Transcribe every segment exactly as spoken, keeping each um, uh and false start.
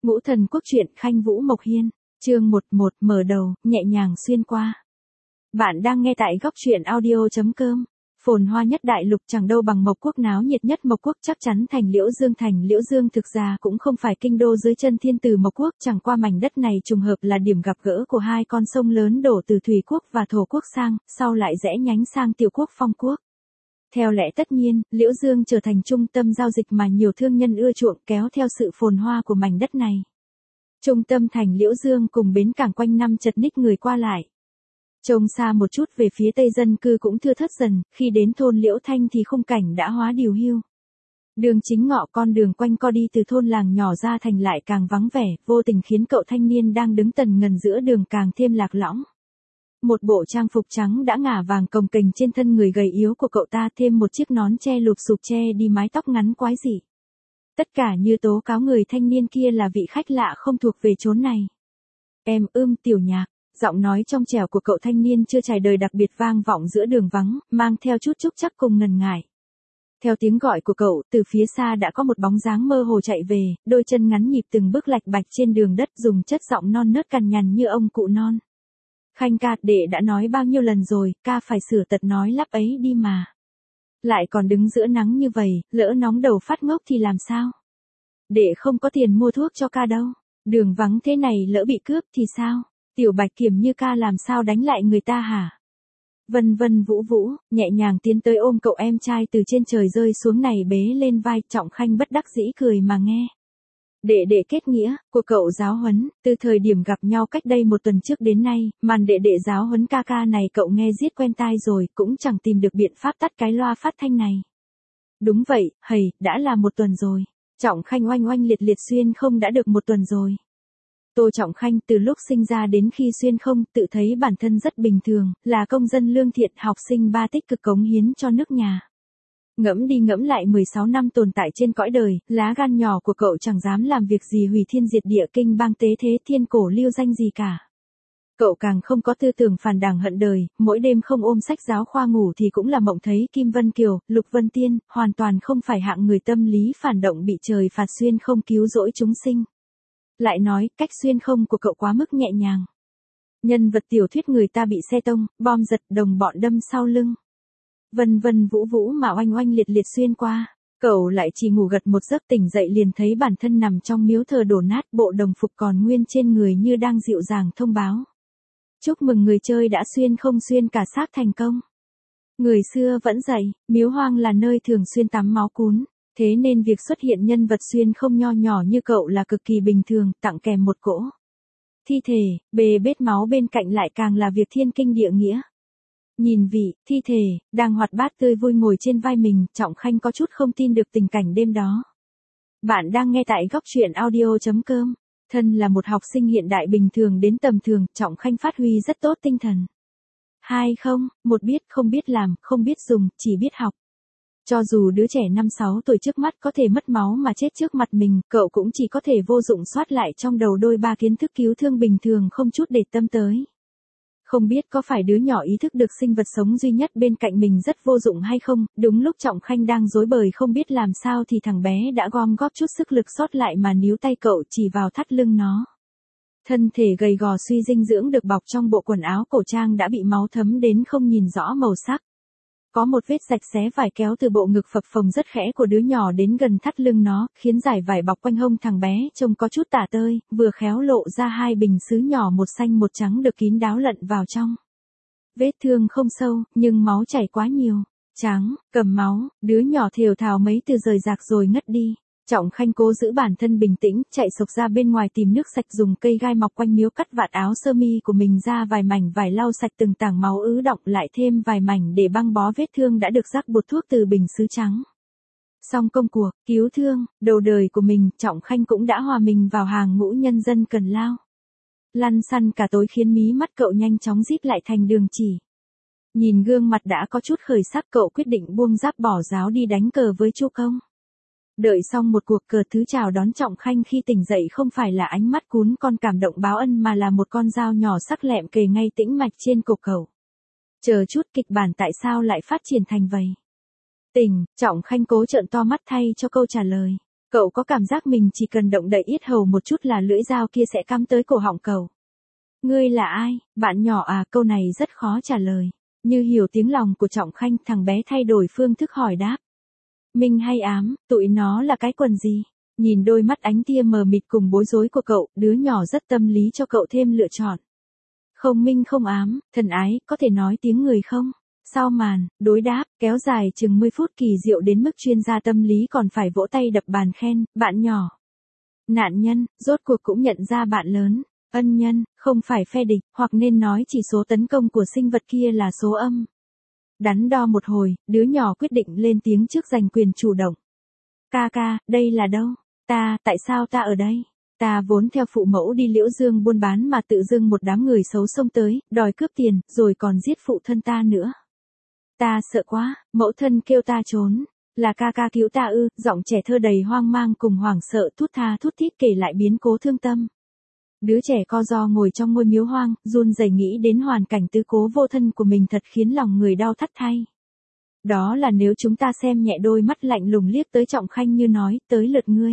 Ngũ Thần Quốc truyện Khanh Vũ Mộc Hiên, chương một một mở đầu, nhẹ nhàng xuyên qua. Bạn đang nghe tại góc truyện audio chấm com. Phồn hoa nhất đại lục chẳng đâu bằng Mộc Quốc, náo nhiệt nhất Mộc Quốc chắc chắn thành Liễu Dương thành. Liễu Dương thực ra cũng không phải kinh đô dưới chân thiên tử Mộc Quốc, chẳng qua mảnh đất này trùng hợp là điểm gặp gỡ của hai con sông lớn đổ từ Thủy Quốc và Thổ Quốc sang, sau lại rẽ nhánh sang Tiểu Quốc Phong Quốc. Theo lẽ tất nhiên, Liễu Dương trở thành trung tâm giao dịch mà nhiều thương nhân ưa chuộng, kéo theo sự phồn hoa của mảnh đất này. Trung tâm thành Liễu Dương cùng bến cảng quanh năm chật ních người qua lại. Trông xa một chút về phía tây dân cư cũng thưa thớt dần, khi đến thôn Liễu Thanh thì khung cảnh đã hóa điều hưu. Đường chính ngọ, con đường quanh co đi từ thôn làng nhỏ ra thành lại càng vắng vẻ, vô tình khiến cậu thanh niên đang đứng tần ngần giữa đường càng thêm lạc lõng. Một bộ trang phục trắng đã ngả vàng cồng kềnh trên thân người gầy yếu của cậu ta, thêm một chiếc nón che lụp xụp che đi mái tóc ngắn quái dị. Tất cả như tố cáo người thanh niên kia là vị khách lạ không thuộc về chốn này. Em ưm Tiểu Nhạc, giọng nói trong trẻo của cậu thanh niên chưa trải đời đặc biệt vang vọng giữa đường vắng, mang theo chút chúc chắc cùng ngần ngại. Theo tiếng gọi của cậu, từ phía xa đã có một bóng dáng mơ hồ chạy về, đôi chân ngắn nhịp từng bước lạch bạch trên đường đất, dùng chất giọng non nớt cằn nhằn như ông cụ non. Khanh ca, đệ đã nói bao nhiêu lần rồi, ca phải sửa tật nói lắp ấy đi mà. Lại còn đứng giữa nắng như vậy, lỡ nóng đầu phát ngốc thì làm sao? Đệ không có tiền mua thuốc cho ca đâu. Đường vắng thế này lỡ bị cướp thì sao? Tiểu Bạch Kiểm như ca làm sao đánh lại người ta hả? Vân vân vũ vũ, nhẹ nhàng tiến tới ôm cậu em trai từ trên trời rơi xuống này bế lên vai. Trọng Khanh bất đắc dĩ cười mà nghe. Đệ đệ kết nghĩa của cậu giáo huấn, từ thời điểm gặp nhau cách đây một tuần trước đến nay, màn đệ đệ giáo huấn ca ca này cậu nghe giết quen tai rồi, cũng chẳng tìm được biện pháp tắt cái loa phát thanh này. Đúng vậy, hầy, đã là một tuần rồi. Trọng Khanh oanh oanh liệt liệt xuyên không đã được một tuần rồi. Tô Trọng Khanh từ lúc sinh ra đến khi xuyên không tự thấy bản thân rất bình thường, là công dân lương thiện, học sinh ba tích cực cống hiến cho nước nhà. Ngẫm đi ngẫm lại mười sáu năm tồn tại trên cõi đời, lá gan nhỏ của cậu chẳng dám làm việc gì hủy thiên diệt địa, kinh bang tế thế thiên cổ lưu danh gì cả. Cậu càng không có tư tưởng phản đảng hận đời, mỗi đêm không ôm sách giáo khoa ngủ thì cũng là mộng thấy Kim Vân Kiều, Lục Vân Tiên, hoàn toàn không phải hạng người tâm lý phản động bị trời phạt xuyên không cứu rỗi chúng sinh. Lại nói, cách xuyên không của cậu quá mức nhẹ nhàng. Nhân vật tiểu thuyết người ta bị xe tông, bom giật, đồng bọn đâm sau lưng. Vân vân vũ vũ mà oanh oanh liệt liệt xuyên qua, cậu lại chỉ ngủ gật một giấc, tỉnh dậy liền thấy bản thân nằm trong miếu thờ đổ nát, bộ đồng phục còn nguyên trên người như đang dịu dàng thông báo. Chúc mừng người chơi đã xuyên không xuyên cả xác thành công. Người xưa vẫn dạy, miếu hoang là nơi thường xuyên tắm máu cún, thế nên việc xuất hiện nhân vật xuyên không nho nhỏ như cậu là cực kỳ bình thường, tặng kèm một cỗ thi thể, bê bết máu bên cạnh lại càng là việc thiên kinh địa nghĩa. Nhìn vị, thi thể, đang hoạt bát tươi vui ngồi trên vai mình, Trọng Khanh có chút không tin được tình cảnh đêm đó. Bạn đang nghe tại góc truyện audio chấm com. Thân là một học sinh hiện đại bình thường đến tầm thường, Trọng Khanh phát huy rất tốt tinh thần. Hai không, một biết không biết làm, không biết dùng, chỉ biết học. Cho dù đứa trẻ năm sáu tuổi trước mắt có thể mất máu mà chết trước mặt mình, cậu cũng chỉ có thể vô dụng soát lại trong đầu đôi ba kiến thức cứu thương bình thường không chút để tâm tới. Không biết có phải đứa nhỏ ý thức được sinh vật sống duy nhất bên cạnh mình rất vô dụng hay không, đúng lúc Trọng Khanh đang rối bời không biết làm sao thì thằng bé đã gom góp chút sức lực sót lại mà níu tay cậu chỉ vào thắt lưng nó. Thân thể gầy gò suy dinh dưỡng được bọc trong bộ quần áo cổ trang đã bị máu thấm đến không nhìn rõ màu sắc. Có một vết rạch xé vải kéo từ bộ ngực phập phồng rất khẽ của đứa nhỏ đến gần thắt lưng nó, khiến dải vải bọc quanh hông thằng bé trông có chút tả tơi, vừa khéo lộ ra hai bình sứ nhỏ một xanh một trắng được kín đáo lận vào trong. Vết thương không sâu, nhưng máu chảy quá nhiều. Trắng, cầm máu, đứa nhỏ thều thào mấy từ rời rạc rồi ngất đi. Trọng Khanh cố giữ bản thân bình tĩnh, chạy sộc ra bên ngoài tìm nước sạch, dùng cây gai mọc quanh miếu cắt vạt áo sơ mi của mình ra vài mảnh vải lau sạch từng tảng máu ứ đọng, lại thêm vài mảnh để băng bó vết thương đã được rắc bột thuốc từ bình sứ trắng. Xong công cuộc, cứu thương, đầu đời của mình, Trọng Khanh cũng đã hòa mình vào hàng ngũ nhân dân cần lao. Lăn xăn cả tối khiến mí mắt cậu nhanh chóng díp lại thành đường chỉ. Nhìn gương mặt đã có chút khởi sắc, cậu quyết định buông giáp bỏ giáo đi đánh cờ với Chu Công. Đợi xong một cuộc cờ thứ chào đón Trọng Khanh khi tỉnh dậy không phải là ánh mắt cún con cảm động báo ân mà là một con dao nhỏ sắc lẹm kề ngay tĩnh mạch trên cổ cậu. Chờ chút, kịch bản tại sao lại phát triển thành vậy? Tỉnh, Trọng Khanh cố trợn to mắt thay cho câu trả lời. Cậu có cảm giác mình chỉ cần động đậy yết hầu một chút là lưỡi dao kia sẽ cắm tới cổ họng cậu. Ngươi là ai, bạn nhỏ à? Câu này rất khó trả lời. Như hiểu tiếng lòng của Trọng Khanh, thằng bé thay đổi phương thức hỏi đáp. Minh hay ám, tụi nó là cái quần gì? Nhìn đôi mắt ánh tia mờ mịt cùng bối rối của cậu, đứa nhỏ rất tâm lý cho cậu thêm lựa chọn. Không minh không ám, thần ái, có thể nói tiếng người không? Sau màn, đối đáp, kéo dài chừng mười phút kỳ diệu đến mức chuyên gia tâm lý còn phải vỗ tay đập bàn khen, bạn nhỏ. Nạn nhân, rốt cuộc cũng nhận ra bạn lớn. Ân nhân, không phải phe địch, hoặc nên nói chỉ số tấn công của sinh vật kia là số âm. Đắn đo một hồi, đứa nhỏ quyết định lên tiếng trước giành quyền chủ động. Ca ca, đây là đâu? Ta, tại sao ta ở đây? Ta vốn theo phụ mẫu đi Liễu Dương buôn bán mà tự dưng một đám người xấu xông tới, đòi cướp tiền, rồi còn giết phụ thân ta nữa. Ta sợ quá, mẫu thân kêu ta trốn. Là ca ca cứu ta ư? Giọng trẻ thơ đầy hoang mang cùng hoảng sợ thút tha thút thít kể lại biến cố thương tâm. Đứa trẻ co ro ngồi trong ngôi miếu hoang, run rẩy nghĩ đến hoàn cảnh tứ cố vô thân của mình thật khiến lòng người đau thắt thay. Đó là nếu chúng ta xem nhẹ, đôi mắt lạnh lùng liếc tới Trọng Khanh như nói, tới lượt ngươi.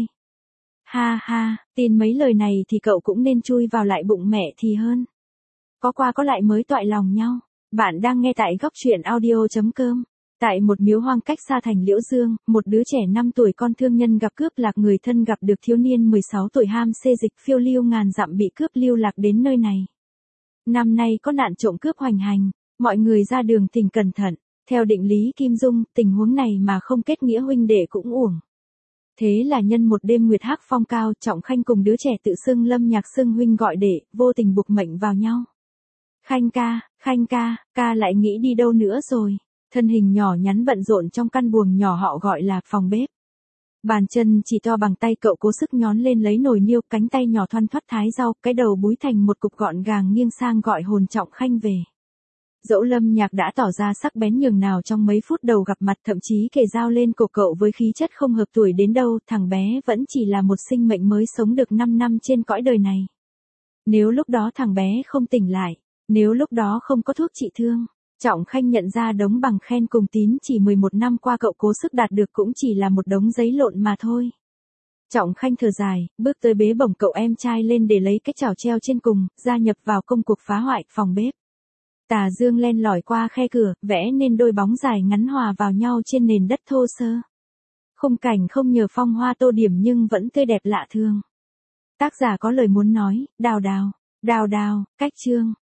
Ha ha, tin mấy lời này thì cậu cũng nên chui vào lại bụng mẹ thì hơn. Có qua có lại mới toại lòng nhau. Bạn đang nghe tại góc truyện audio chấm com. Tại một miếu hoang cách xa thành Liễu Dương, một đứa trẻ năm tuổi con thương nhân gặp cướp lạc người thân gặp được thiếu niên mười sáu tuổi ham xê dịch phiêu lưu ngàn dặm bị cướp lưu lạc đến nơi này. Năm nay có nạn trộm cướp hoành hành, mọi người ra đường thỉnh cẩn thận. Theo định lý Kim Dung, tình huống này mà không kết nghĩa huynh đệ cũng uổng. Thế là nhân một đêm nguyệt hắc phong cao, Trọng Khanh cùng đứa trẻ tự xưng Lâm Nhạc xưng huynh gọi đệ, vô tình buộc mệnh vào nhau. Khanh ca, Khanh ca, ca lại nghĩ đi đâu nữa rồi? Thân hình nhỏ nhắn bận rộn trong căn buồng nhỏ họ gọi là phòng bếp. Bàn chân chỉ to bằng tay cậu cố sức nhón lên lấy nồi niêu, cánh tay nhỏ thoăn thoắt thái rau, cái đầu búi thành một cục gọn gàng nghiêng sang gọi hồn Trọng Khanh về. Dẫu Lâm Nhạc đã tỏ ra sắc bén nhường nào trong mấy phút đầu gặp mặt, thậm chí kề dao lên cổ cậu với khí chất không hợp tuổi đến đâu, thằng bé vẫn chỉ là một sinh mệnh mới sống được năm năm trên cõi đời này. Nếu lúc đó thằng bé không tỉnh lại, nếu lúc đó không có thuốc trị thương, Trọng Khanh nhận ra đống bằng khen cùng tín chỉ mười một năm qua cậu cố sức đạt được cũng chỉ là một đống giấy lộn mà thôi. Trọng Khanh thở dài, bước tới bế bổng cậu em trai lên để lấy cái chảo treo trên cùng, gia nhập vào công cuộc phá hoại phòng bếp. Tà dương len lỏi qua khe cửa, vẽ nên đôi bóng dài ngắn hòa vào nhau trên nền đất thô sơ. Khung cảnh không nhờ phong hoa tô điểm nhưng vẫn tươi đẹp lạ thường. Tác giả có lời muốn nói, đào đào, đào đào, cách chương.